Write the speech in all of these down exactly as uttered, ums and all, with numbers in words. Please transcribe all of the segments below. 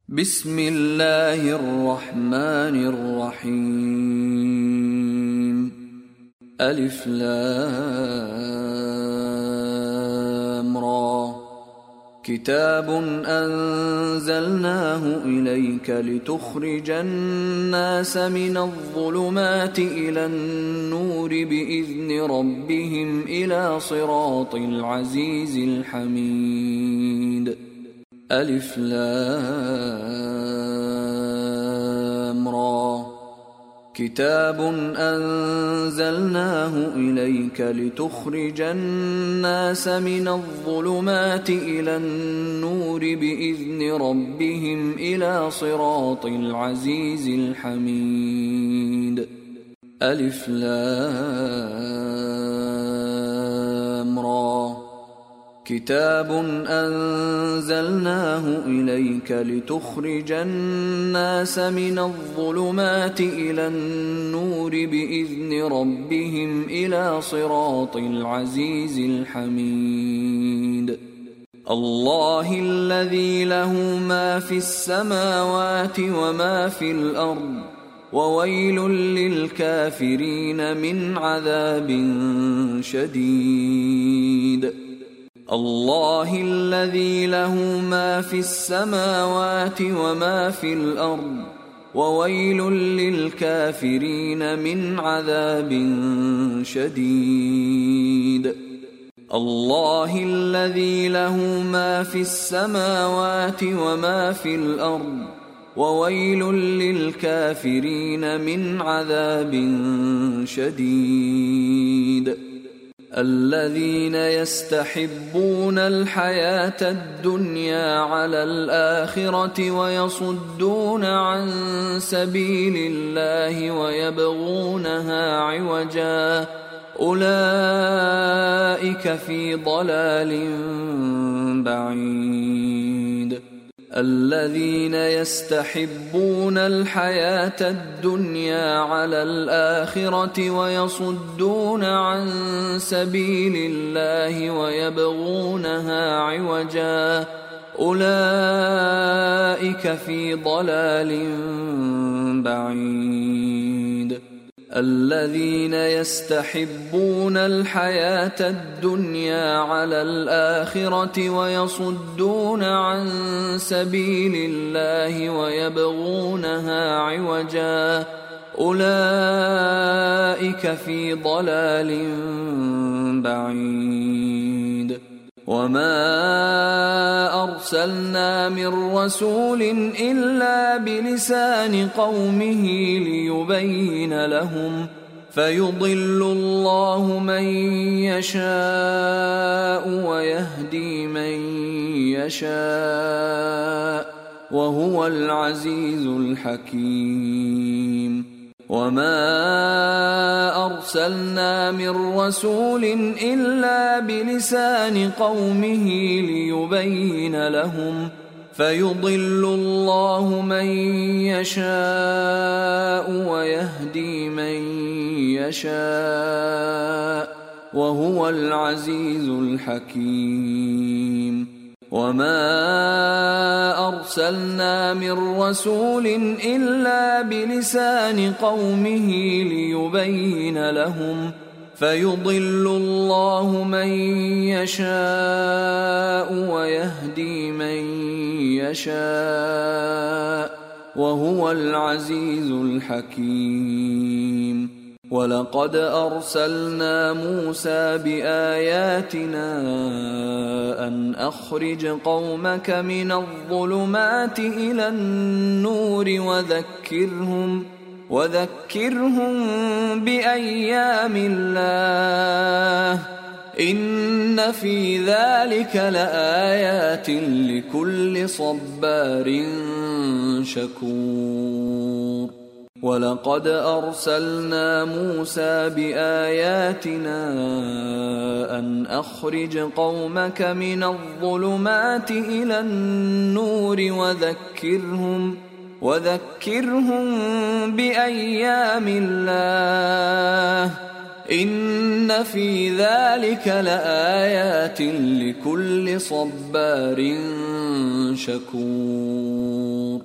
بسم الله الرحمن الرحيم. ألف لام را. كتاب أنزلناه إليك لتخرج الناس من الظلمات إلى النور بإذن ربهم إلى صراط العزيز الحميد. ألف لام را. كتاب أنزلناه إليك لتخرج الناس من الظلمات إلى النور بإذن ربهم إلى صراط العزيز الحميد. ألف لام را. كتاب أنزلناه إليك لتخرج الناس من الظلمات إلى النور بإذن ربهم إلى صراط العزيز الحميد. الله الذي له ما في السماوات وما في الأرض وويل للكافرين من عذاب شديد. الله الذي له ما في السماوات وما في الأرض وويل للكافرين من عذاب شديد. الله الذي له ما في السماوات وما في الأرض وويل للكافرين من عذاب شديد. الذين يستحبون الحياة الدنيا على الآخرة ويصدون عن سبيل الله ويبغونها عوجا أولئك في ضلال بعيد. الذين يستحبون الحياة الدنيا على الآخرة ويصدون عن سبيل الله ويبغونها عوجا أولئك في ضلال بعيد. الذين يستحبون الحياة الدنيا على الآخرة ويصدون عن سبيل الله ويبغونها عوجا أولئك في ضلال بعيد. وما أرسلنا من رسول إلا بلسان قومه ليبين لهم فيضل الله من يشاء ويهدي من يشاء وهو العزيز الحكيم. وما أرسلنا من رسول إلا بلسان قومه ليبين لهم فيضل الله من يشاء ويهدي من يشاء وهو العزيز الحكيم. وما أرسلنا من رسول إلا بلسان قومه ليبين لهم فيضل الله من يشاء ويهدي من يشاء وهو العزيز الحكيم. ولقد أرسلنا موسى بآياتنا أن أخرج قومك من الظلمات إلى النور وذكرهم وذكرهم بأيام الله إن في ذلك لآيات لكل صبار شكور. ولقد أرسلنا موسى بآياتنا أن أخرج قومك من الظلمات إلى النور وذكرهم وذكرهم بأيام الله إن في ذلك لآيات لكل صبار شكور.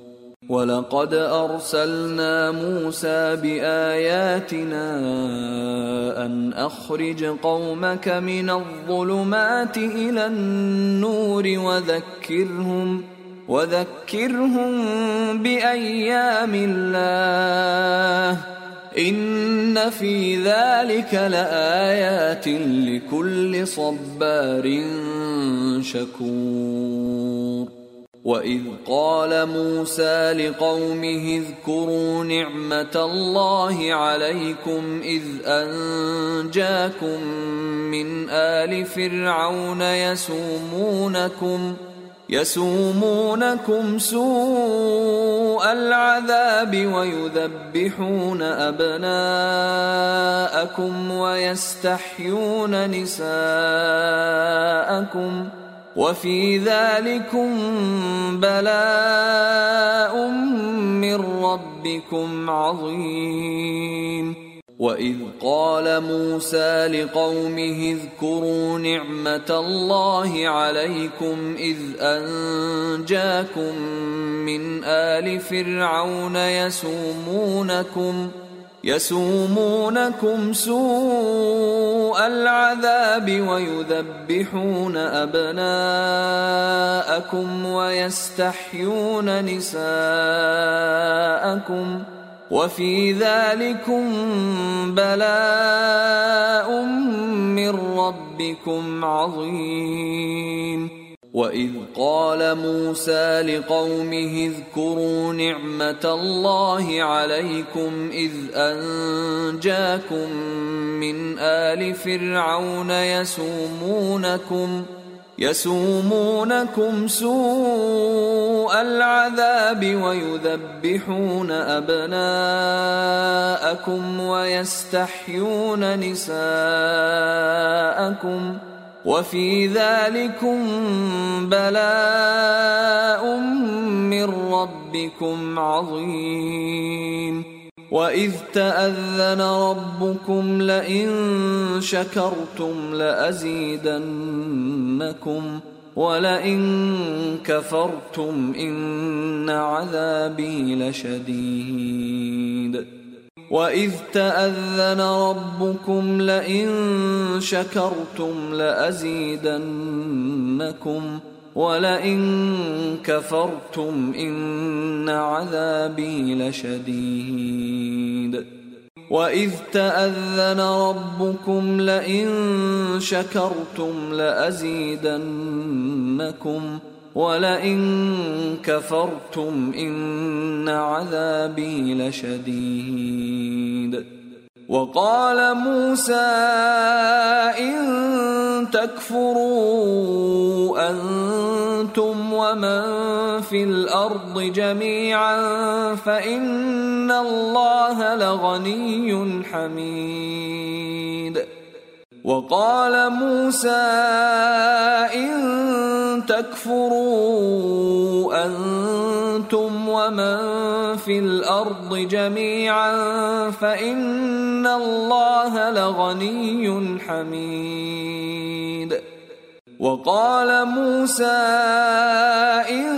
ولقد أرسلنا موسى بآياتنا أن أخرج قومك من الظلمات إلى النور وذكرهم وذكرهم بأيام الله إن في ذلك لآيات لكل صبار شكور. وإذ قال موسى لقومه اذكروا نعمة الله عليكم إذ أنجاكم من آل فرعون يسومونكم يسومونكم سوء العذاب ويذبحون أبناءكم ويستحيون نساءكم وفي ذلكم بلاء من ربكم عظيم. وإذ قال موسى لقومه اذكروا نعمة الله عليكم إذ أنجاكم من آل فرعون يسومونكم يسومونكم سوء العذاب ويذبحون أبناءكم ويستحيون نساءكم وفي ذلكم بلاء من ربكم عظيم. وإذ قال موسى لقومه اذكروا نعمة الله عليكم إذ أنجاكم من آل فرعون يسومونكم يسومونكم سوء العذاب ويذبحون أبناءكم ويستحيون نساءكم وفي ذلكم بلاء من ربكم عظيم. وإذ تأذن ربكم لئن شكرتم لأزيدنكم ولئن كفرتم إن عذابي لشديد. وإذ تأذن ربكم لئن شكرتم لأزيدنكم ولئن كفرتم إن عذابي لشديد. وإذ تأذن ربكم لئن شكرتم لأزيدنكم ولئن كفرتم إن عذابي لشديد. وقال موسى إن تكفروا أنتم ومن في الأرض جميعا فإن الله لغني حميد. وقال موسى إن تكفروا أنتم ومن في الأرض جميعا فإن الله لغني حميد. وقال موسى إن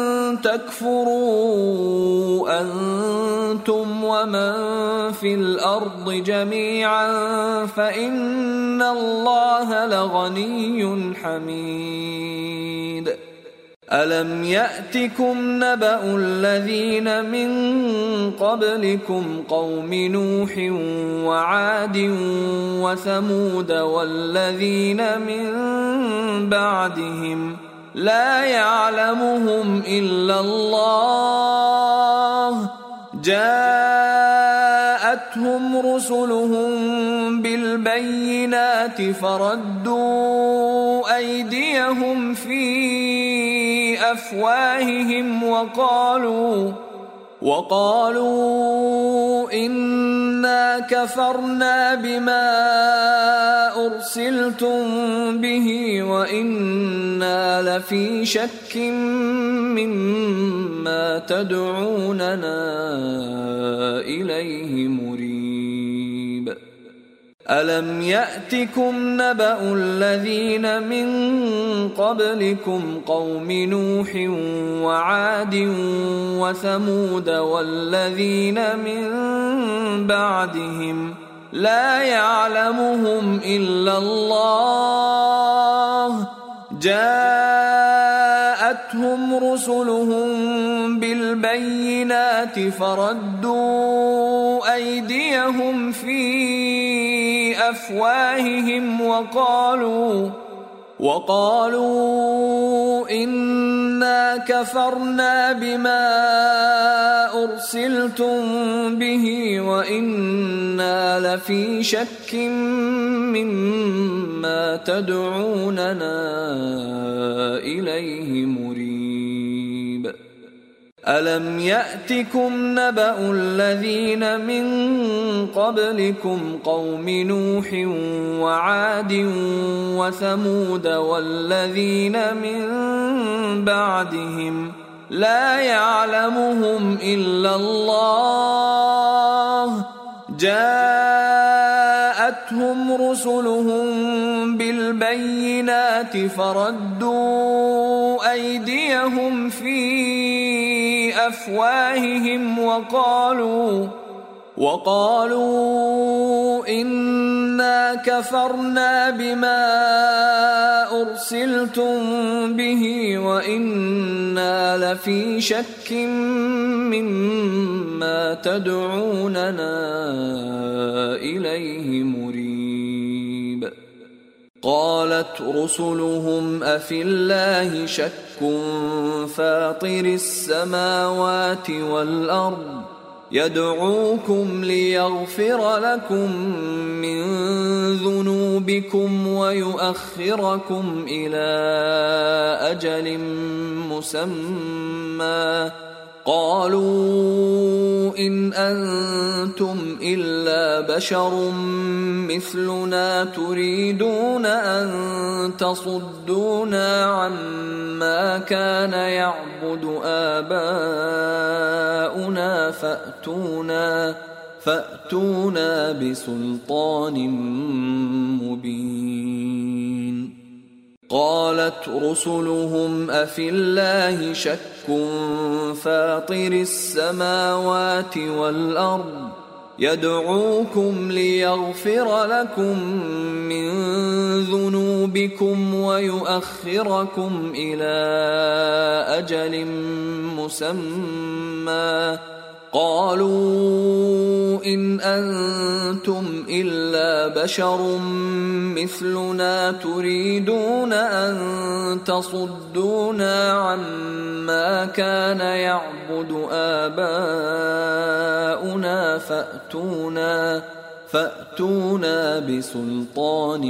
تكفروا أنتم ومن في الأرض جميعا فإن الله لغني حميد. ألم يأتكم نبأ الذين من قبلكم قوم نوح وعاد وثمود والذين من بعدهم لا يعلمهم إلا الله جاءتهم رسلهم بالبينات فردوا أيديهم في أفواههم وقالوا وقالوا إنا كفرنا بما أرسلتم به وإنا لفي شك مما تدعوننا إليه مريب. ألم يأتكم نبأ الذين من قبلكم قوم نوح وعاد وثمود والذين من بعدهم لا يعلمهم إلا الله جاءتهم رسلهم بالبينات فردوا أيديهم في أفواههم وقالوا وقالوا إنا كفرنا بما أرسلتم به وإنا لفي شك مما تدعوننا إليه مريب ألم يأتكم نبأ الذين من قبلكم قوم نوح وعاد وثمود والذين من بعدهم لا يعلمهم إلا الله جاءتهم رسلهم بالبينات فردوا أيديهم في أفواههم وقالوا وقالوا إنا كفرنا بما أرسلتم به وإنا لفي شك مما تدعوننا إليه مريب قالت رسلهم أفي الله شك فاطر السماوات والأرض يدعوكم ليغفر لكم من ذنوبكم ويؤخركم إلى أجل مسمى قالوا إن أنتم إلا بشر مثلنا تريدون أن تصدونا عما كان يعبد آباؤنا فأتونا فأتونا بسلطان مبين قالت رسلهم أفي الله شك فاطر السماوات والأرض يدعوكم ليغفر لكم من ذنوبكم ويؤخركم إلى أجل مسمى قالوا إن أنتم إلا بشر مثلنا تريدون أن تصدونا عما كان يعبد آباؤنا فأتونا فأتونا بسلطان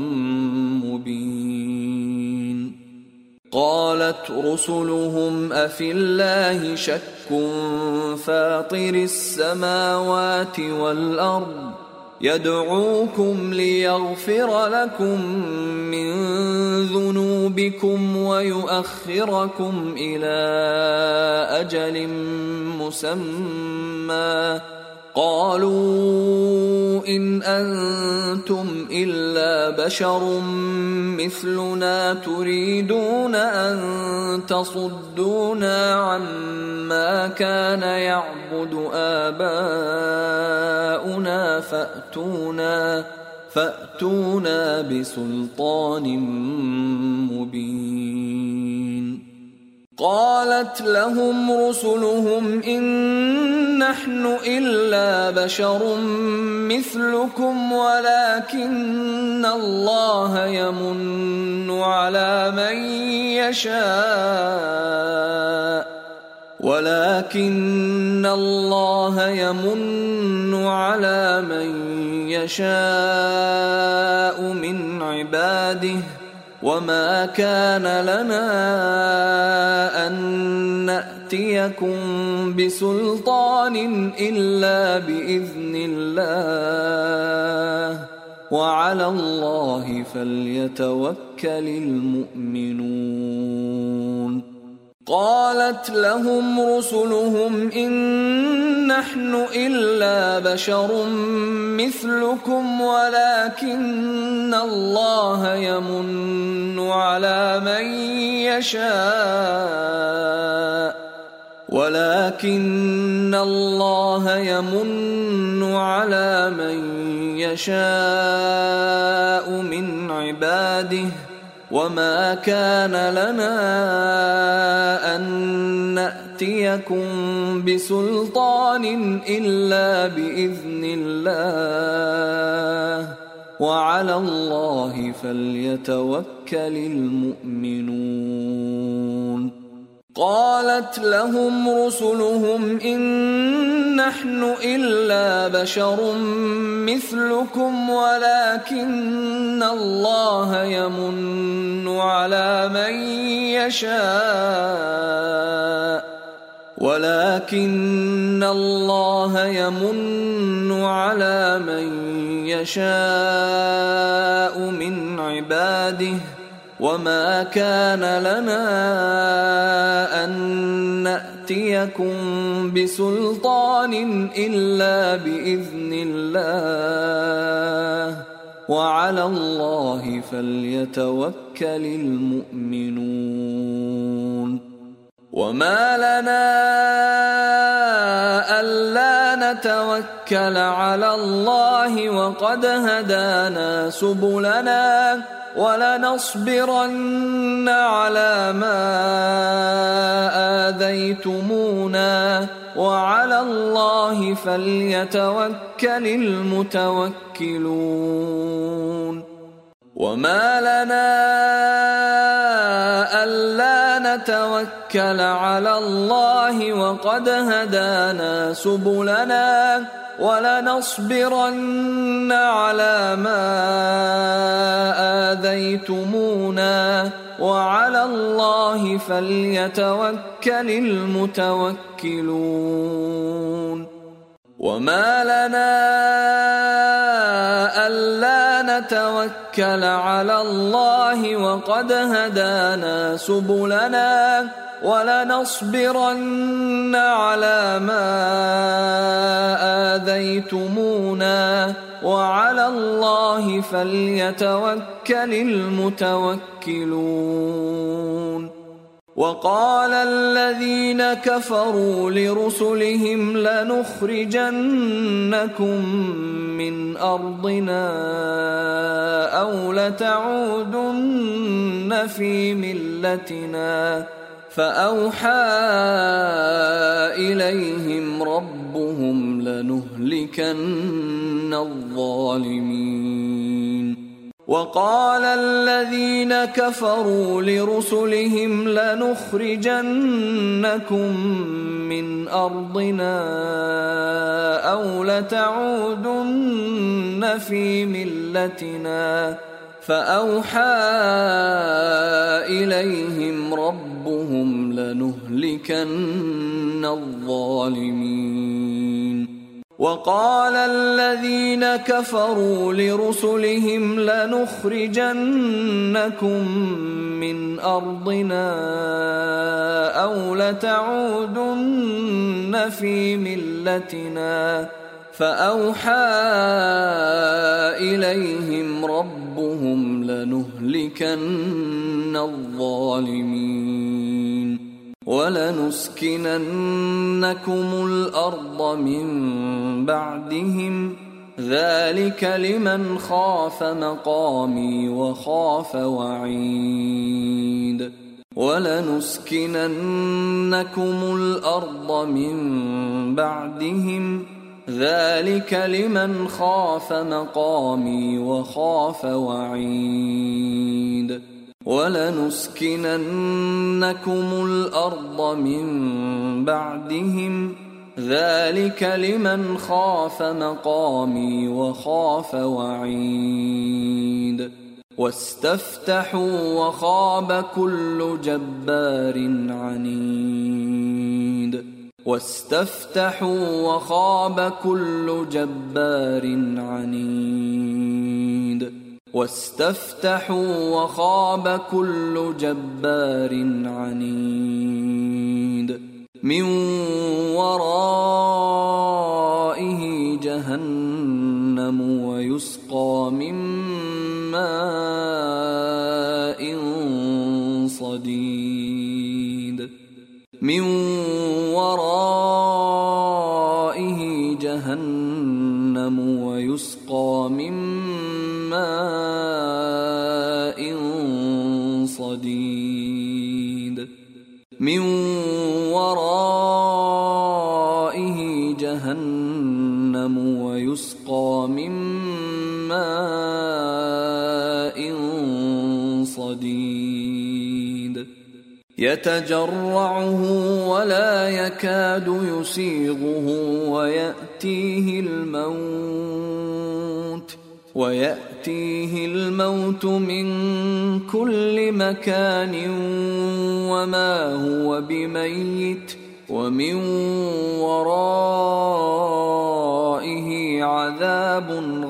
مبين قالت رسلهم أفي الله شك فاطر السماوات والأرض يدعوكم ليغفر لكم من ذنوبكم ويؤخركم إلى أجل مسمى قالوا إن أنتم إلا بشر مثلنا تريدون أن تصدونا عما كان يعبد آباؤنا فأتونا فأتونا بسلطان مبين قالت لهم رسلهم إن نحن إلا بشر مثلكم ولكن الله يمن على من يشاء ولكن الله يمن على من يشاء من عباده وما كان لنا أن نأتيكم بسلطان إلا بإذن الله وعلى الله فليتوكل المؤمنون قالت لهم رسلهم إن نحن إلا بشر مثلكم ولكن الله يمن على من يشاء ولكن الله يمن على من يشاء من عباده وما كان لنا أن نأتيكم بسلطان إلا بإذن الله وعلى الله فليتوكل المؤمنون قالت لهم رسلهم إن نحن إلا بشر مثلكم ولكن الله يمن على من يشاء ولكن الله يمن على من يشاء من عباده وما كان لنا أن نأتيكم بسلطان إلا بإذن الله وعلى الله فليتوكل المؤمنون وما لنا ألا نتوكل على الله وقد هدانا سبلنا ولنصبرن على ما آذيتمونا وعلى الله فليتوكل المتوكلون وما لنا ألا نتوكل على الله وقد هدانا سبلنا ولنصبرن على ما آذيتمونا وعلى الله فليتوكل المتوكلون وما لنا ألا نتوكل على الله وقد هدانا سبلنا ولنصبرن على ما آذيتمونا وعلى الله فليتوكل المتوكلون وقال الذين كفروا لرسلهم لنخرجنكم من أرضنا أو لتعودن في ملتنا فأوحى إليهم ربهم لنهلكن الظالمين وقال الذين كفروا لرسلهم لنخرجنكم من أرضنا أو لتعودن في ملتنا فأوحى إليهم ربهم لنهلكن الظالمين وقال الذين كفروا لرسلهم لنخرجنكم من أرضنا أو لتعودن في ملتنا فأوحى إليهم ربهم لنهلكن الظالمين ولنسكننكم الأرض من بعدهم ذلك لمن خاف مقامي وخاف وعيد ولنسكننكم الأرض من بعدهم ذلك لمن خاف مقامي وخاف وعيد ولنسكننكم الأرض من بعدهم ذلك لمن خاف مقامي وخاف وعيد واستفتحوا وخاب كل جبار عنيد واستفتحوا وخاب كل جبار عنيد واستفتحوا وخاب كل جبار عنيد من ورائه جهنم ويسقى من ماء صديد من ورائه جهنم ويسقى من ماء صديد من ورائه جهنم ويسقى من ماء صديد يتجرعه ولا يكاد يسيغه ويأتيه الموت ويأتيه الموت من كل مكان وما هو بميت ومن ورائه عذاب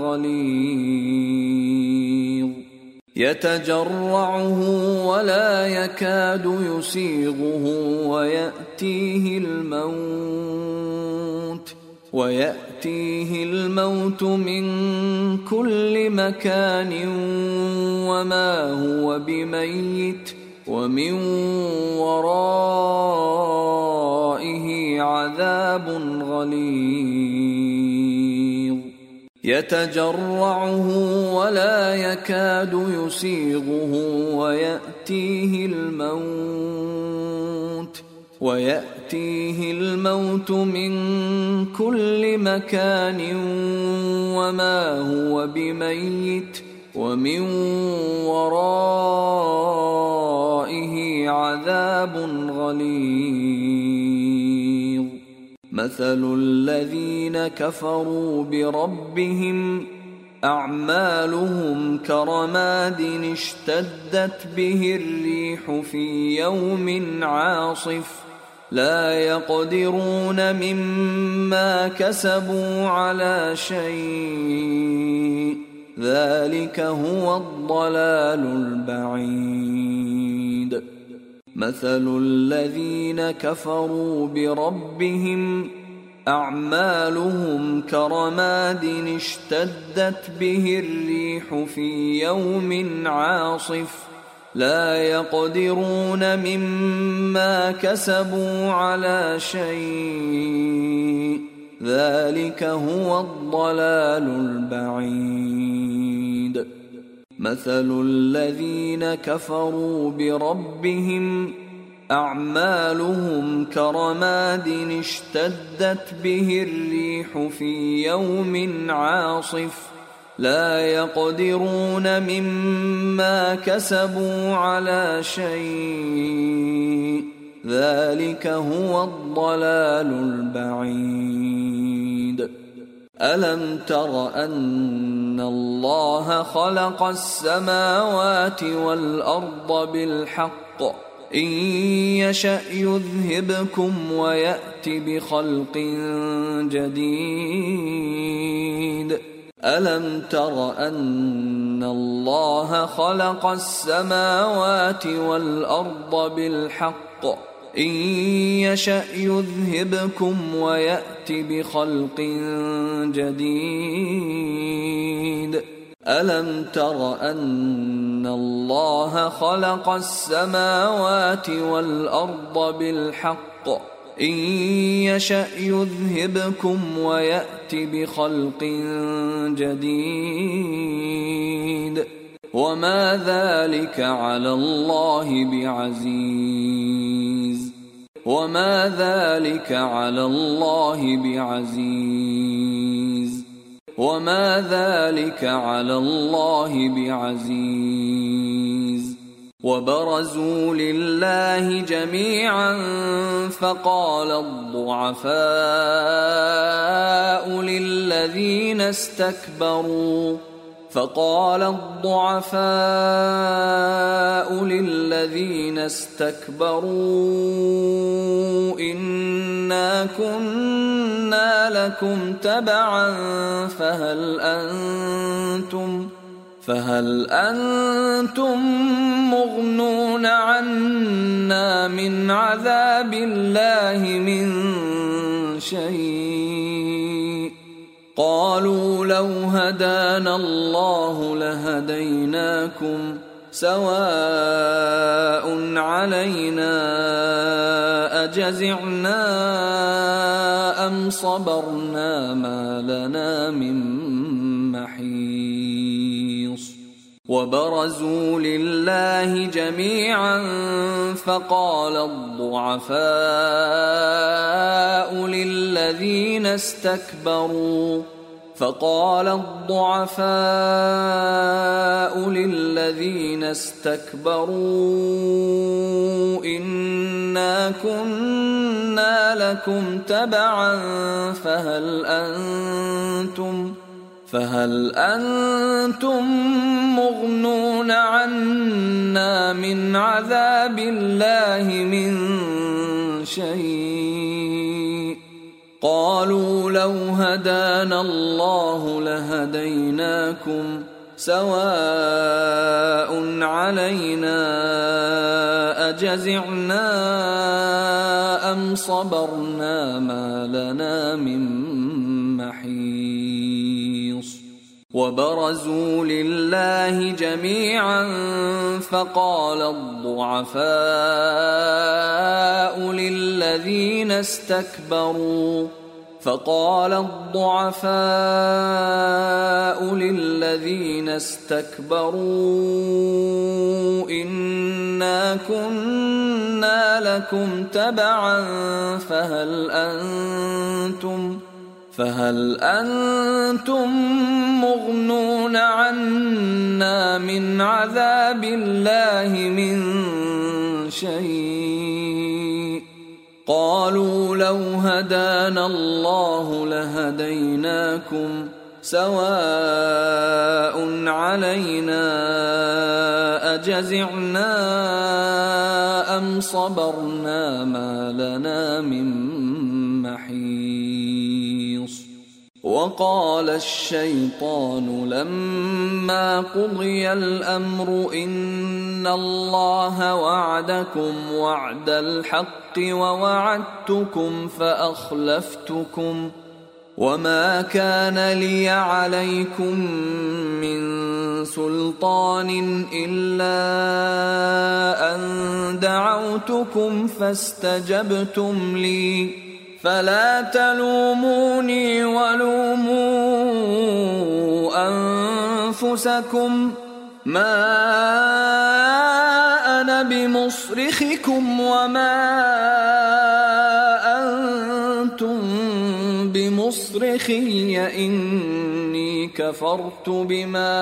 غليظ يتجرعه ولا يكاد يسيغه ويأتيه الموت ويأتيه الموت من كل مكان وما هو بميت ومن ورائه عذاب غليظ يتجرعه ولا يكاد يسيغه ويأتيه الموت ويأتيه الموت من كل مكان وما هو بميت ومن ورائه عذاب غليظ مثل الذين كفروا بربهم أعمالهم كرماد اشتدت به الريح في يوم عاصف لا يقدرون مما كسبوا على شيء ذلك هو الضلال البعيد مثل الذين كفروا بربهم أعمالهم كرماد اشتدت به الريح في يوم عاصف لا يقدرون مما كسبوا على شيء ذلك هو الضلال البعيد مثل الذين كفروا بربهم أعمالهم كرماد اشتدت به الريح في يوم عاصف لا يقدرون مما كسبوا على شيء ذلك هو الضلال البعيد ألم تر أن الله خلق السماوات والأرض بالحق إن يشأ يذهبكم ويأت بخلق جديد ألم تر أن الله خلق السماوات والأرض بالحق إن يشأ يذهبكم ويأت بخلق جديد ألم تر أن الله خلق السماوات والأرض بالحق إن يشأ يذهبكم ويأت بخلق جديد وما ذلك على الله بعزيز وما ذلك على الله بعزيز وما ذلك على الله بعزيز وبرزوا لله جميعا فقال الضعفاء للذين استكبروا فقال الضعفاء للذين استكبروا إنا كنا لكم تبعا فهل أنتم فهل أنتم مغنون عنا من عذاب الله من شيء قالوا لو هدانا الله لهديناكم سواء علينا أجزعنا أم صبرنا ما لنا من محيص وبرزوا لله جميعا فقال الضعفاء للذين استكبروا فقال الضعفاء للذين استكبروا إنا كنا لكم تبعا فهل أنتم فهل أنتم مغنون عنا من عذاب الله من شيء قالوا لو هدانا الله لهديناكم سواء علينا أجزعنا أم صبرنا ما لنا من محيص وبرزوا لله جميعا فقال الضعفاء للذين استكبروا فقال الضعفاء للذين استكبروا إنا كنا لكم تبعا فهل أنتم فهل أنتم مغنون عنا من عذاب الله من شيء قالوا لو هدانا الله لهديناكم سواء علينا أجزعنا أم صبرنا ما لنا من محيص وقال الشيطان لما قضي الأمر إن الله وعدكم وعد الحق ووعدتكم فأخلفتكم وما كان لي عليكم من سلطان إلا أن دعوتكم فاستجبتم لي فلا تلوموني ولوموا أنفسكم ما أنا بمصرخكم وما أنتم بمصرخي إني كفرت بما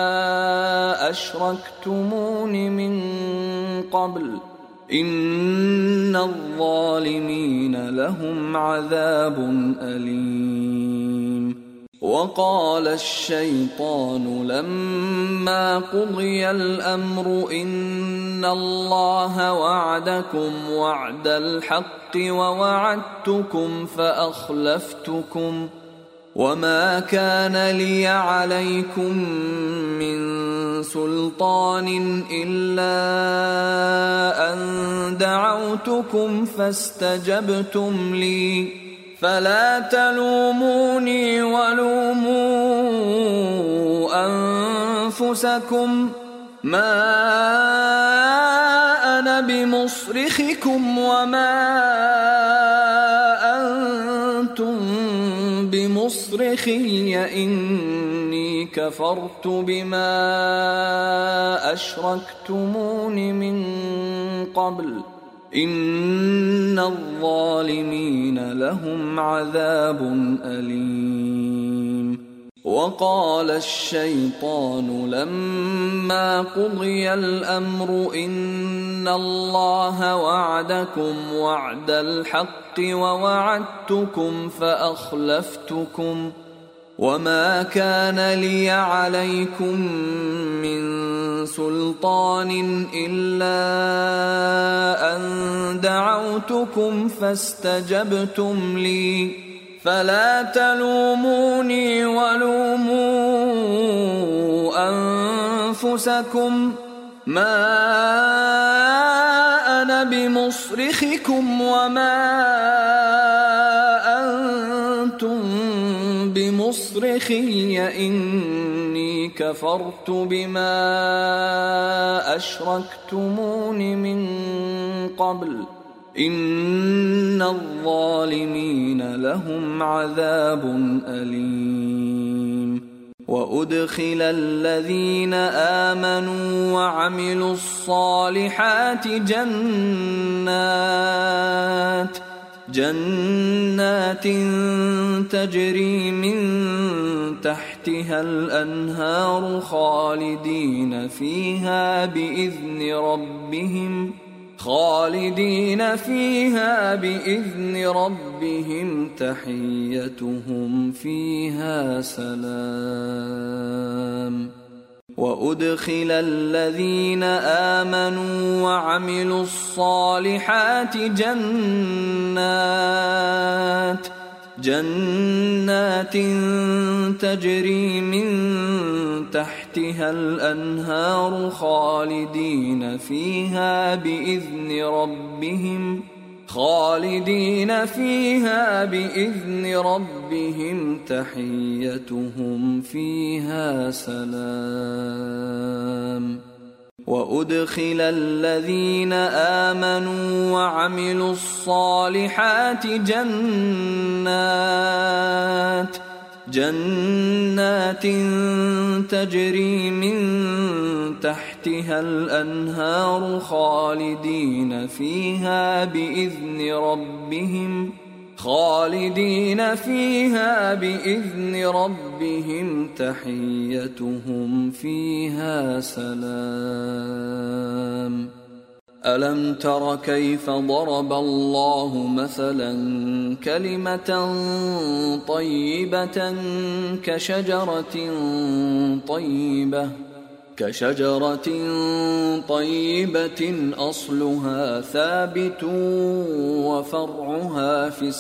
أشركتمون من قبل إن الظالمين لهم عذاب أليم وقال الشيطان لما قضي الأمر إن الله وعدكم وعد الحق ووعدتكم فأخلفتكم وما كان لي عليكم من سلطان إلا أن دعوتكم فاستجبتم لي فلا تلوموني ولوموا أنفسكم ما أنا بمصرخكم وما أنتم بمصرخي إني كفرت بما أشركتمون من قبل إن الظالمين لهم عذاب أليم وقال الشيطان لما قضي الأمر إن الله وعدكم وعد الحق ووعدتكم فأخلفتكم وما كان لي عليكم من سلطان إلا أن دعوتكم فاستجبتم لي فلا تلوموني ولوموا أنفسكم أنفسكم ما أنا بمصرخكم وما أنتم بمصرخي إني كفرت بما أشركتمون من قبل إن الظالمين لهم عذاب أليم. وأدخل الذين آمنوا وعملوا الصالحات جنات جنات تجري من تحتها الأنهار خالدين فيها بإذن ربهم خالدين فيها بإذن ربهم تحيتهم فيها سلام. وأدخل الذين آمنوا وعملوا الصالحات جنات جنات تجري من تحتها الأنهار خالدين فيها بإذن ربهم خالدين فيها بإذن ربهم تحيتهم فيها سلام. وأدخل الذين آمنوا وعملوا الصالحات جنات جنات تجري من تحتها الأنهار خالدين فيها بإذن ربهم خالدين فيها بإذن ربهم تحيتهم فيها سلام. ألم تر كيف ضرب الله مثلا كلمة طيبة كشجرة طيبة كشجرة طيبة أصلها ثابت وفرعها في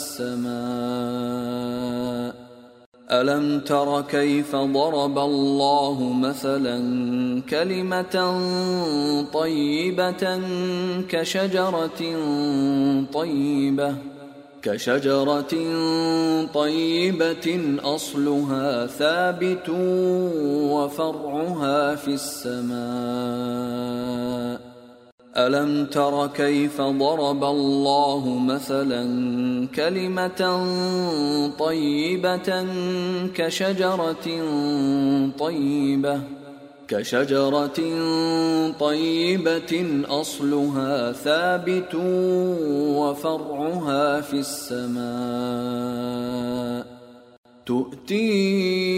السماء. ألم تر كيف ضرب الله مثلا كلمة طيبة كشجرة طيبة كشجرة طيبة أصلها ثابت وفرعها في السماء. ألم تر كيف ضرب الله مثلا كلمة طيبة كشجرة طيبة كشجرة طيبة أصلها ثابت وفرعها في السماء. تؤتي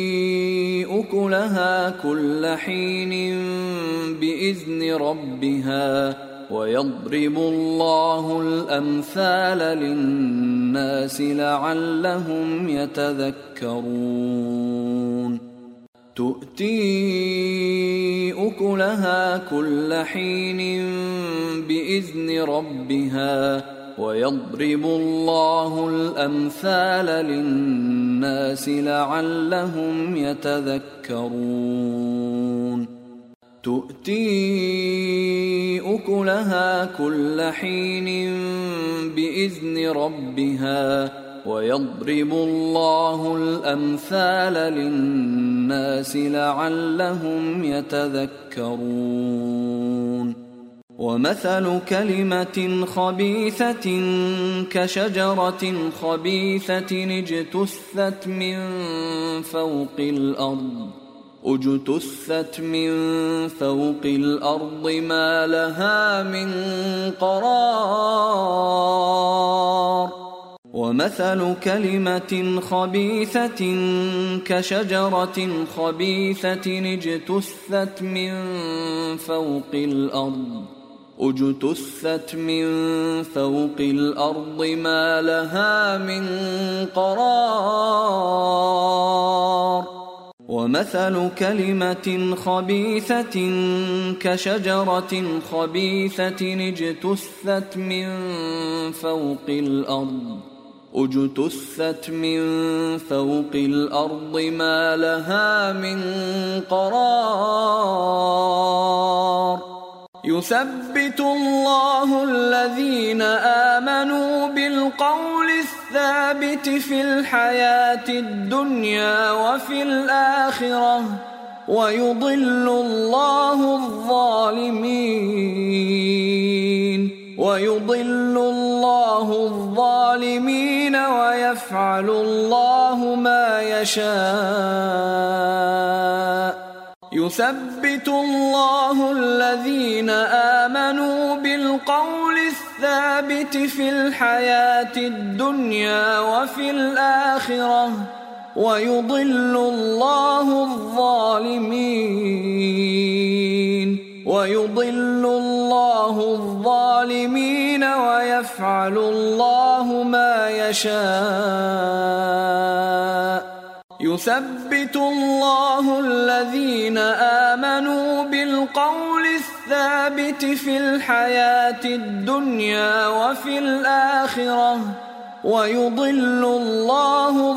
أكلها كل حين بإذن ربها ويضرب الله الأمثال للناس لعلهم يتذكرون. تؤتي أكلها كل حين بإذن ربها ويضرب الله الأمثال للناس لعلهم يتذكرون. تؤتي أكلها كل حين بإذن ربها ويضرب الله الأمثال للناس لعلهم يتذكرون. ومثل كلمة خبيثة كشجرة خبيثة اجتثت من فوق الأرض اجتثت من فوق الأرض ما لها من قرار. ومثل كلمة خبيثة كشجرة خبيثة اجتثت من فوق الأرض اجتثت من فوق الأرض ما لها من قرار. ومثل كلمة خبيثة كشجرة خبيثة اجتثت من فوق الأرض اجتثت من فوق الأرض ما لها من قرار يثبت الله الذين آمنوا بالقول الثابت في الحياة الدنيا وفي الآخرة ويضل الله الظالمين ويضل الله الظالمين ويفعل الله ما يشاء يثبت الله الذين آمنوا بالقول الثابت في الحياة الدنيا وفي الآخرة ويضل الله الظالمين ويضل الله الظالمين ويفعل الله ما يشاء يثبت الله الذين آمنوا بالقول الثابت في الحياة الدنيا وفي الآخرة ويضل الله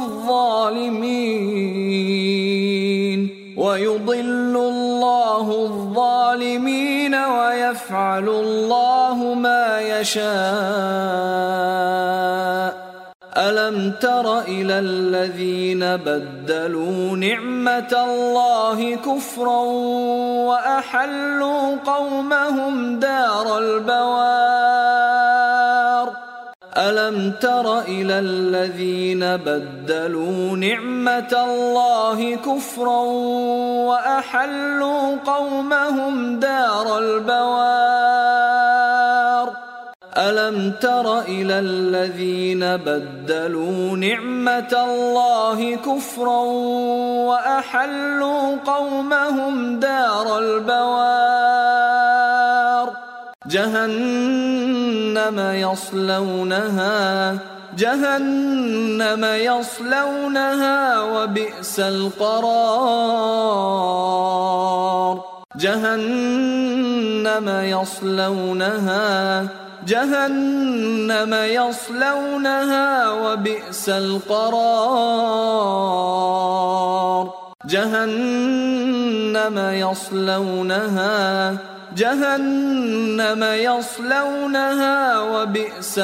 الظالمين ويضل الله الظالمين ويفعل الله ما يشاء ألم تر إلى الذين بدلوا نعمة الله كفرا وأحلوا قومهم دار البوار ألم تر إلى الذين بدلوا نعمة الله كفرا وأحلوا قومهم دار البوار ألم تر إلى الذين بدلوا نعمة الله كفرا وأحلوا قومهم دار البوار جهنم يصلونها جهنم يصلونها وبئس القرار جهنم يصلونها جهنم يصلونها وبئس القرار جهنم يصلونها جهنم يصلونها وبئس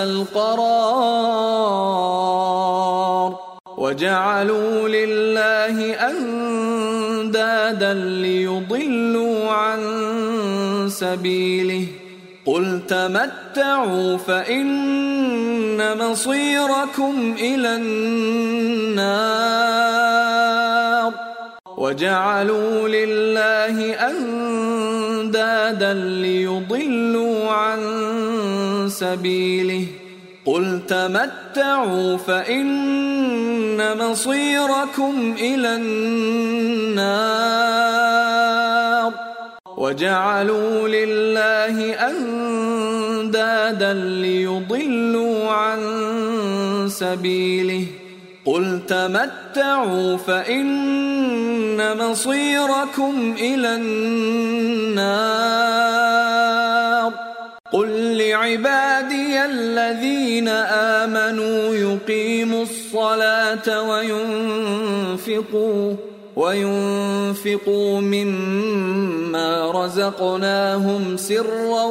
القرار وجعلوا لله أندادا ليضلوا عن سبيله قل تمتعوا فإن مصيركم إلى النار وجعلوا لله أندادا ليضلوا عن سبيله قل تمتعوا فإن مصيركم إلى النار وجعلوا لله أندادا ليضلوا عن سبيله قل تمتعوا فإن مصيركم إلى النار قل لعبادي الذين آمنوا يقيموا الصلاة وينفقوا وينفقوا مما رزقناهم سرا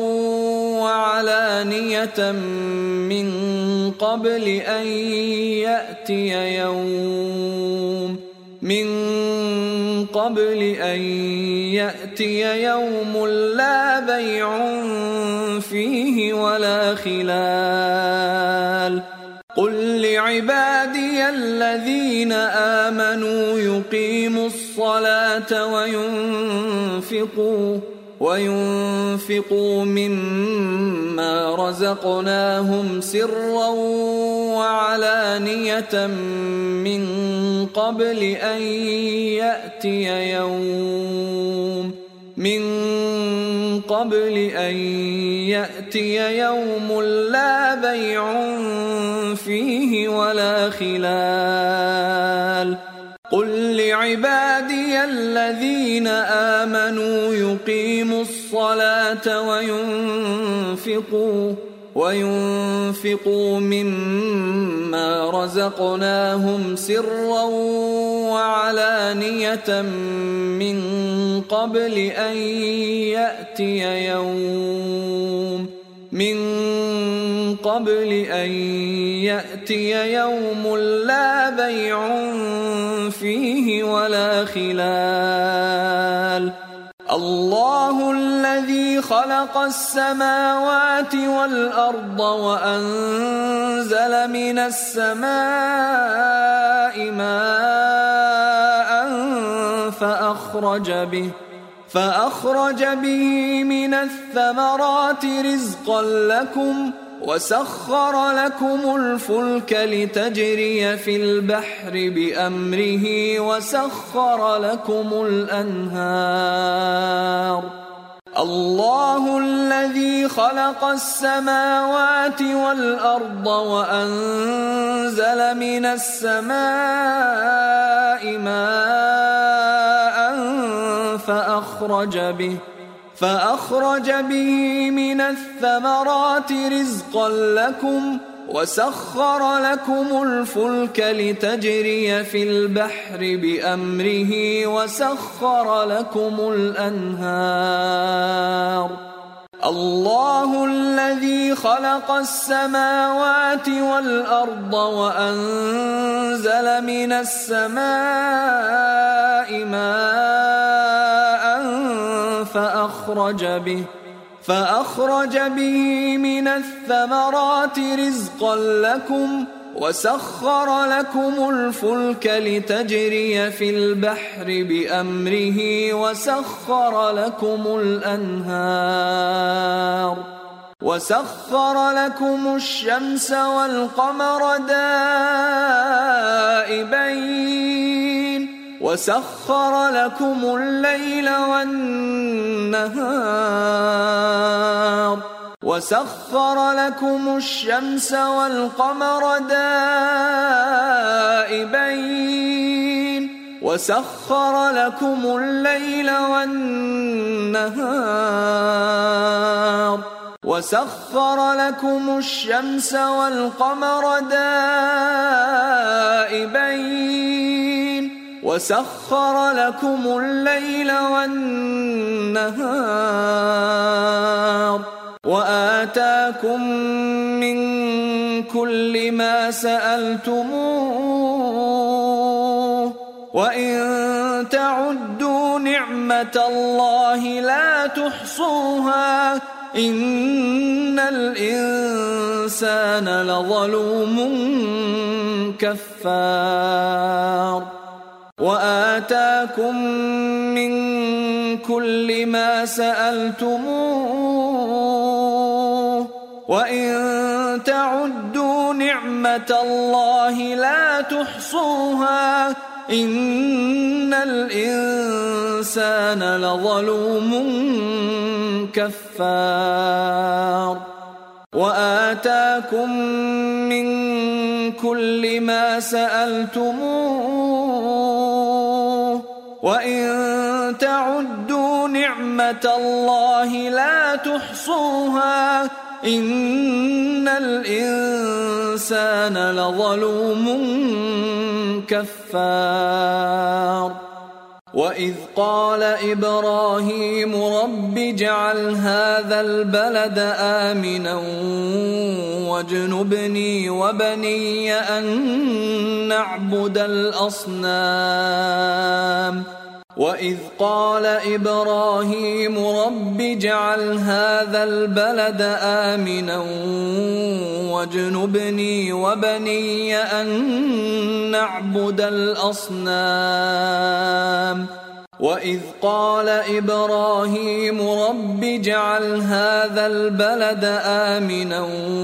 وعلانية من قبل أن يأتي يوم من قبل أن يأتي يوم لا بيع فيه ولا خلال قل لعبادي الذين آمنوا يقيموا الصلاة وينفقوا وينفقوا مما رزقناهم سرا وعلانية من قبل أن يأتي يوم من قبل أن يأتي يوم لا بيع فيه ولا خلال قل لعبادي الذين آمنوا يقيموا الصلاة وينفقوا وينفقوا مما مما رزقناهم سرا وعلانية من قبل أن يأتي يوم من قبل أن يأتي يوم لا بيع فيه ولا خلال. الله الذي خلق السماوات والأرض وأنزل من السماء ماء فأخرج به فأخرج به من الثمرات رزقا لكم وسخر لكم الفلك لتجري في البحر بأمره وسخر لكم الأنهار. الله الذي خلق السماوات والأرض وأنزل من السماء ماء فأخرج به فأخرج به من الثمرات رزقا لكم وسخر لكم الفلك لتجري في البحر بأمره وسخر لكم الأنهار. الله الذي خلق السماوات والأرض وأنزل من السماء ماء فأخرج به فأخرج به من الثمرات رزقا لكم وسخر لكم الفلك لتجري في البحر بأمره وسخر لكم الأنهار. وسخر لكم الشمس والقمر دائبين وسخر لكم الليل والنهار وسخر لكم الشمس والقمر دائبين وسخر لكم الليل والنهار وسخر لكم الشمس والقمر دائبين وسخر لكم الليل والنهار وآتاكم من كل ما سألتموه وإن تعدوا نعمة الله لا تحصوها إن الإنسان لظلوم كفار. وآتاكم من كل ما سألتموه وإن تعدوا نعمة الله لا تحصوها إن الإنسان لظلوم كفار. وآتاكم من كل ما سألتموه وإن تعدوا نعمة الله لا تحصوها إن الإنسان لظلوم كفار. وإذ قال إبراهيم رب اجعل هذا البلد آمنا واجنبني وبني أن نعبد الأصنام. وإذ قال إبراهيم رب اجعل هذا البلد آمنا واجنبني وبني أن نعبد الأصنام. وإذ قال إبراهيم رب اجعل هذا البلد آمنا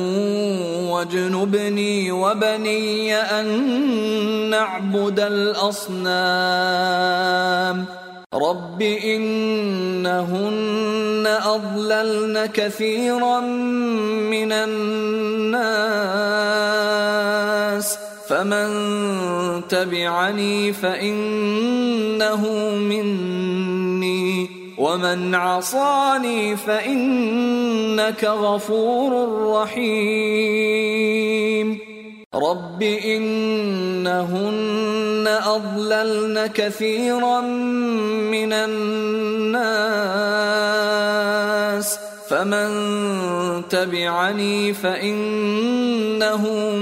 واجنبني وبني أن نعبد الأصنام. رب إنهن أضللن كثيرا من الناس فمن تبعني فإنه مني ومن عصاني فإنك غفور رحيم. رب إنهن أضللن كثيرا من الناس فمن تبعني فإنه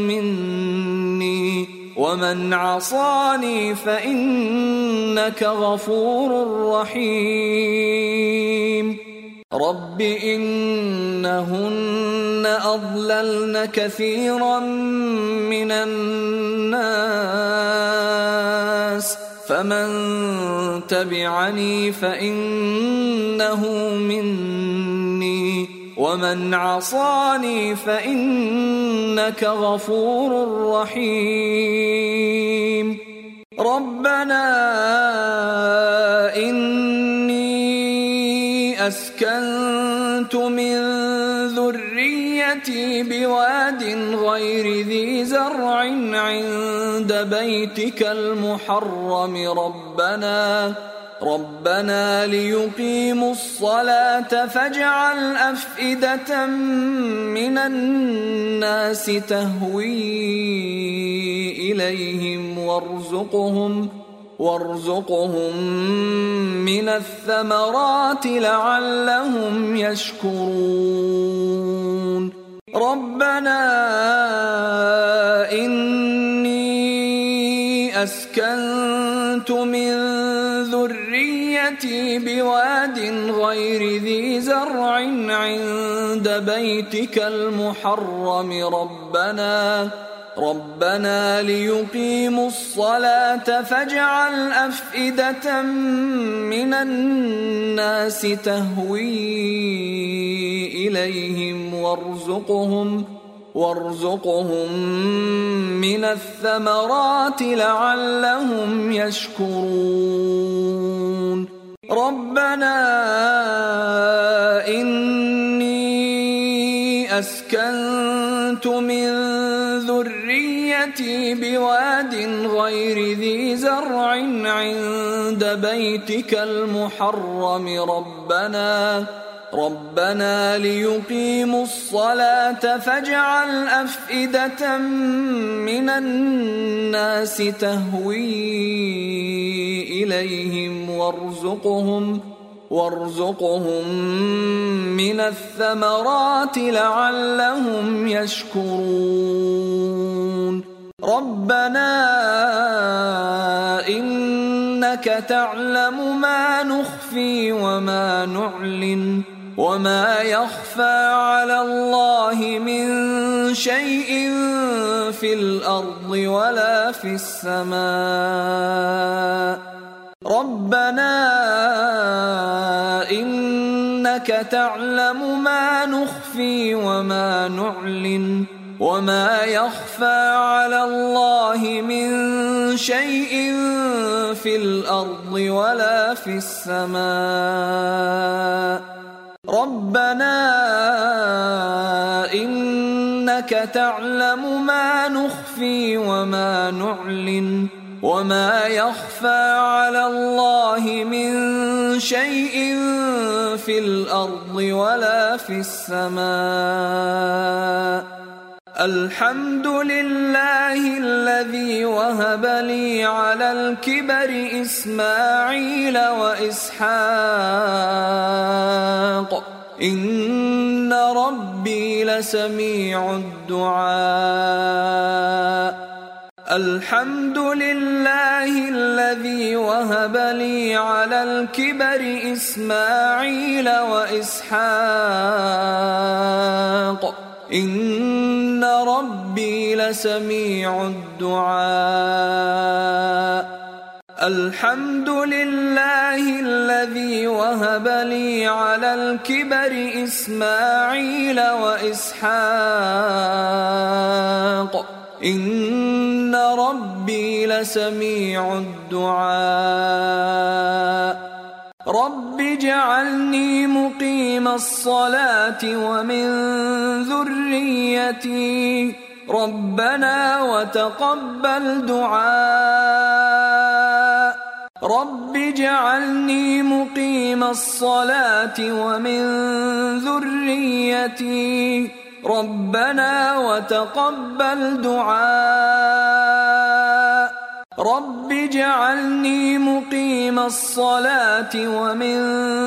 مني ومن عصاني فإنك غفور رحيم رب إنهن أضللن كثيرا من الناس فمن تبعني فإنه مني ومن عصاني فإنك غفور رحيم ربنا إني أسكنت من ذريتي بواد غير ذي زرع عند بيتك المحرم ربنا ربنا ليقيموا الصلاة فاجعل أفئدة من الناس تهوي إليهم وارزقهم وارزقهم من الثمرات لعلهم يشكرون ربنا إني أسكنت من ذريتي بواد غير ذي زرع عند بيتك المحرم ربنا ربنا ليقيموا الصلاة فاجعل أفئدة من الناس تهوي إليهم وارزقهم وارزقهم من الثمرات لعلهم يشكرون ربنا إني أسكنت من ذريتي بواد غير ذي زرع عند بيتك المحرم ربنا ربنا ليقيموا الصلاة فاجعل أفئدة من الناس تهوي إليهم وارزقهم وارزقهم من الثمرات لعلهم يشكرون ربنا إنك تعلم ما نخفي وما نعلن وما يخفى على الله من شيء في الأرض ولا في السماء ربنا إنك تعلم ما نخفي وما نعلن وما يخفى على الله من شيء في الأرض ولا في السماء ربنا إنك تعلم ما نخفي وما نعلن وما يخفى على الله من شيء في الأرض ولا في السماء الحمد لله الذي وهب لي على الكبر إسماعيل وإسحاق إن ربي لسميع الدعاء الحمد لله الذي وهب لي على الكبر إسماعيل وإسحاق إن ربي لسميع الدعاء الحمد لله الذي وهب لي على الكبر إسماعيل وإسحاق إن ربي لسميع الدعاء رب اجعلني مقيم الصلاة ومن ذريتي ربنا وتقبل دعاء رب اجعلني مقيم الصلاة ومن ذريتي ربنا وتقبل دعاء رب اجعلني مقيم الصلاة ومن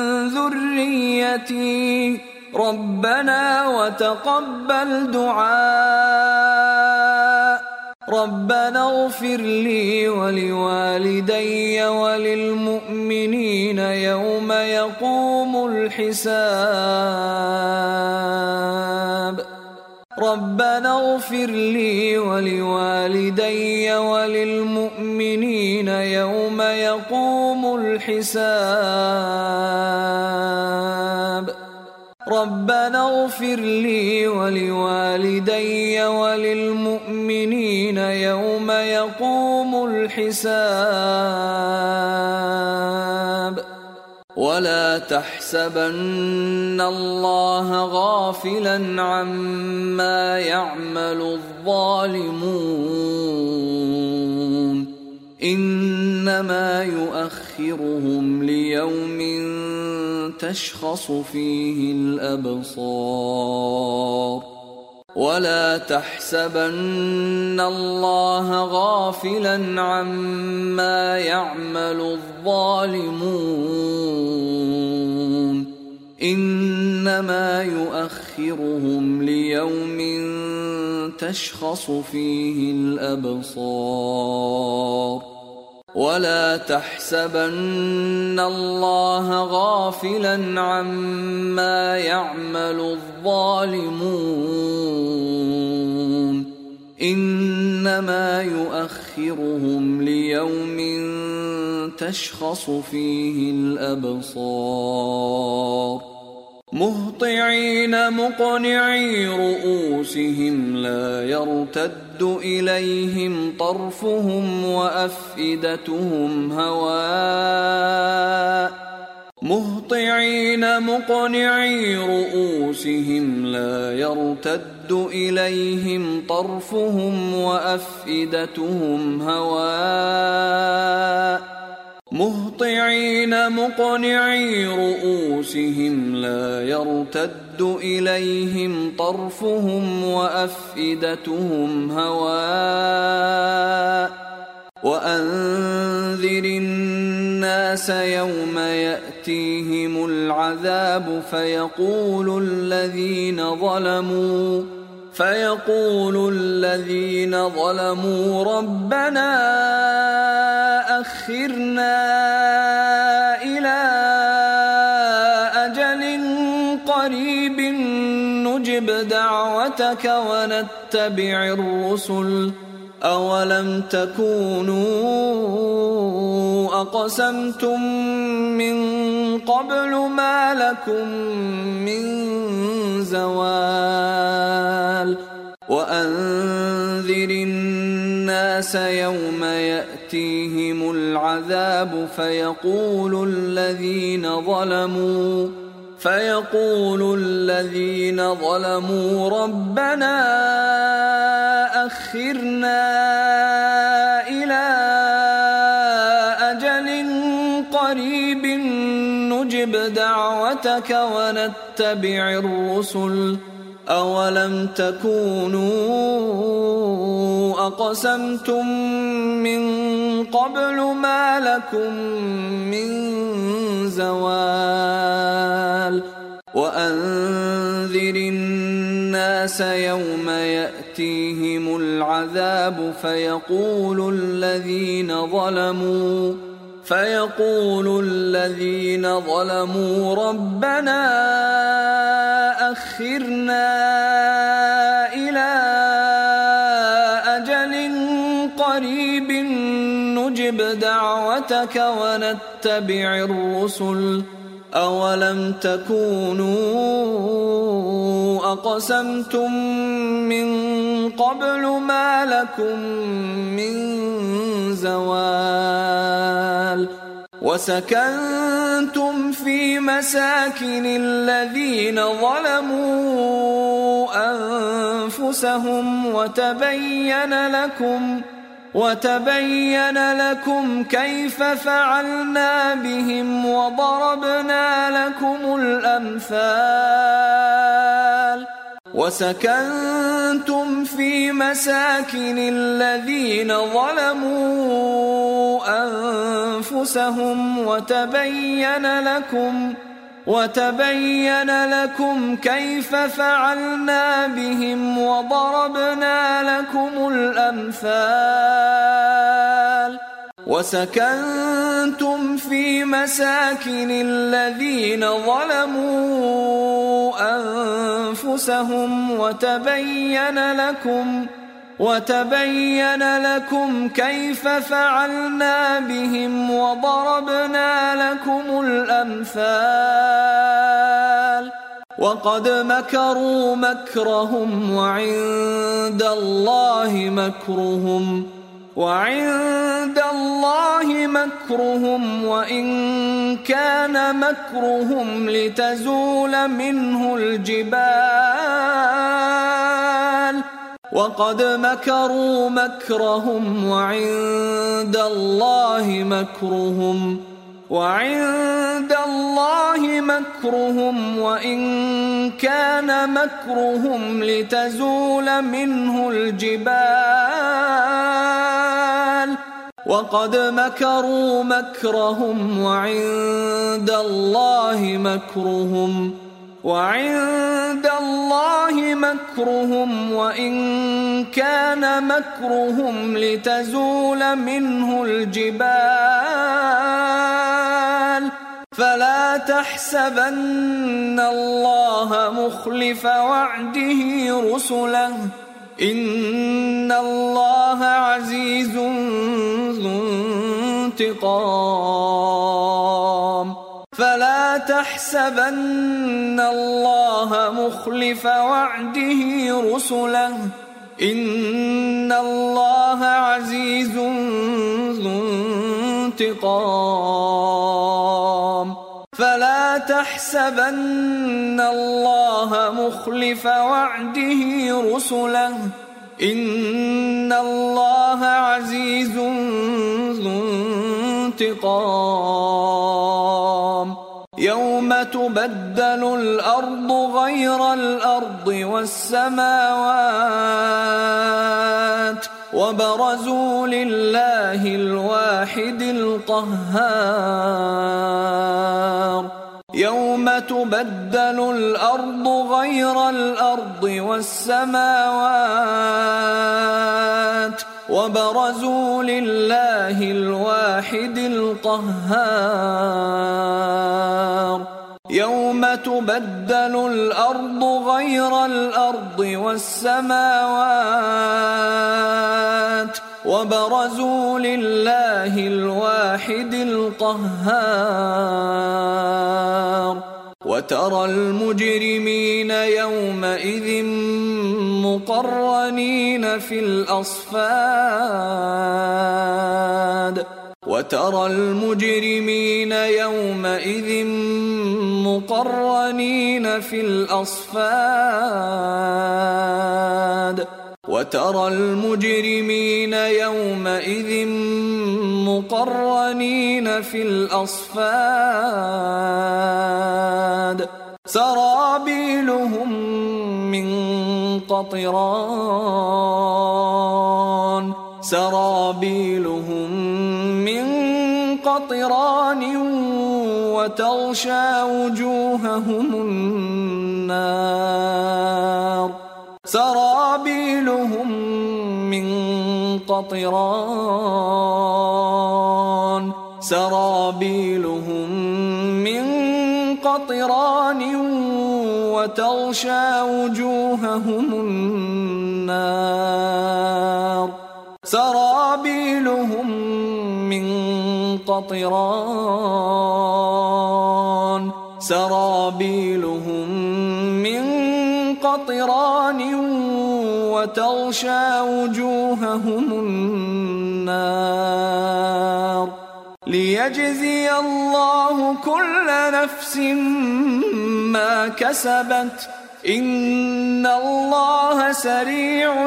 ذريتي ربنا وتقبل دعاء ربنا اغفر لي ولوالدي وللمؤمنين يوم يقوم الحساب ربنا اغفر لي ولوالدي وللمؤمنين يوم يقوم الحساب ربنا اغفر لي ولوالدي وللمؤمنين يوم يقوم الحساب ولا تحسبن الله غافلا عما يعمل الظالمون إنما يؤخرهم ليوم تشخص فيه الأبصار ولا تحسبن الله غافلا عما يعمل الظالمون إنما يؤخرهم ليوم تشخص فيه الأبصار ولا تحسبن الله غافلا عما يعمل الظالمون إنما يؤخرهم ليوم تشخص فيه الأبصار مهطعين مقنعي رؤوسهم لا يرتد إليهم طرفهم وأفئدتهم هواء مهطعين مقنعي رؤوسهم لا يرتد إليهم طرفهم وأفئدتهم هواء مهطعين مقنعي رؤوسهم لا يرتد إليهم طرفهم وأفئدتهم هواء وأنذر الناس يوم يأتيهم العذاب فيقول الذين ظلموا فيقول الذين ظلموا ربنا أخرنا إلى أجل قريب نجب دعوتك ونتبع الرسل أولم تكونوا أقسمتم من قبل ما لكم من زوال وأنذر الناس يوم يأتيهم العذاب فيقول الذين ظلموا فيقول الذين ظلموا ربنا أخرنا إلى أجل قريب نجب دعوتك ونتبع الرسل أولم تكونوا أقسمتم من قبل ما لكم من زوال وأنذر الناس يوم يأتيهم العذاب فيقول الذين ظلموا فيقول الذين ظلموا ربنا أخرنا إلى أجل قريب نجب دعوتك ونتبع الرسل أولم تكونوا أقسمتم من قبل ما لكم من زوال وسكنتم في مساكن الذين ظلموا أنفسهم وتبين لكم وتبين لكم كيف فعلنا بهم وضربنا لكم الأمثال وسكنتم في مساكن الذين ظلموا أنفسهم وتبين لكم وتبين لكم كيف فعلنا بهم وضربنا لكم الأمثال وسكنتم في مساكن الذين ظلموا أنفسهم وتبين لكم وتبين لكم كيف فعلنا بهم وضربنا لكم الأمثال وقد مكروا مكرهم وعند الله مكرهم وعند الله مكرهم وإن كان مكرهم لتزول منه الجبال وقد مكروا مكرهم وعند الله مكرهم وعند الله مكرهم وإن كان مكرهم لتزول منه الجبال وقد مكروا مكرهم وعند الله مكرهم وعند الله مكرهم وإن كان مكرهم لتزول منه الجبال فلا تحسبن الله مخلف وعده رسله إن الله عزيز ذو انتقام فلا تحسبن الله مخلف وعده رسله إن الله عزيز ذو انتقام فلا تحسبن الله مخلف وعده رسله إن الله عزيز ذو انتقام يوم تبدل الأرض غير الأرض والسماوات وبرزوا لله الواحد القهار يوم تبدل الأرض غير الأرض والسماوات وبرزوا لله الواحد القهار يوم تبدل الأرض غير الأرض والسماوات وبرزوا لله الواحد القهار وترى المجرمين يومئذ مقرنين في الأصفاد وترى المجرمين يومئذ مقرنين في الأصفاد وترى المجرمين يومئذ مقرنين في الأصفاد سرابيلهم من قطران سرابيلهم من قطران وتغشى وجوههم النار سرابيلهم من قطران سرابيلهم من قطران وتغشى وجوههم النار سرابيلهم من قطران سرابيلهم من قطران وتغشى وجوههم النار ليجزي الله كل نفس ما كسبت إن الله سريع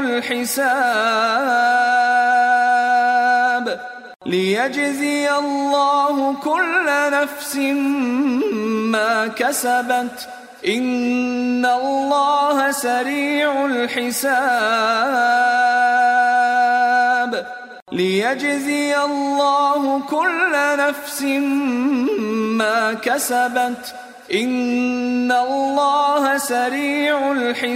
الحساب ليجزي الله كل نفس ما كسبت إن الله سريع الحساب ليجزي الله كل نفس ما كسبت إن الله سريع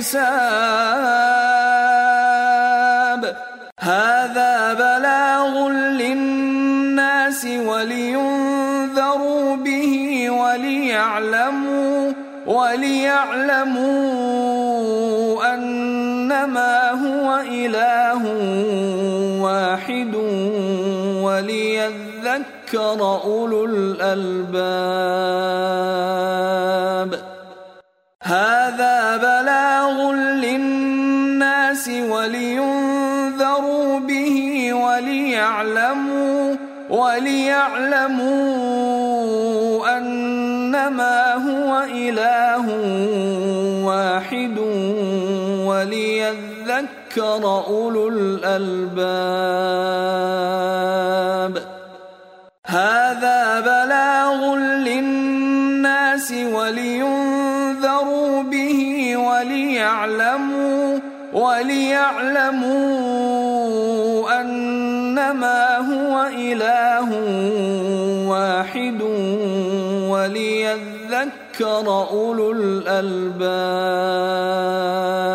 الحساب هذا بلاغ للناس ولينذروا به وليعلموا وليعلموا أنما هو إله واحد وليذكر أولو الألباب هذا بلاغ للناس ولينذروا به وليعلموا وليعلموا أنما هو إله واحد وليذكر أولو الألباب هذا بلاغ للناس ولينذروا به وليعلموا وليعلموا أنما هو إله واحد وليذكر أولو الألباب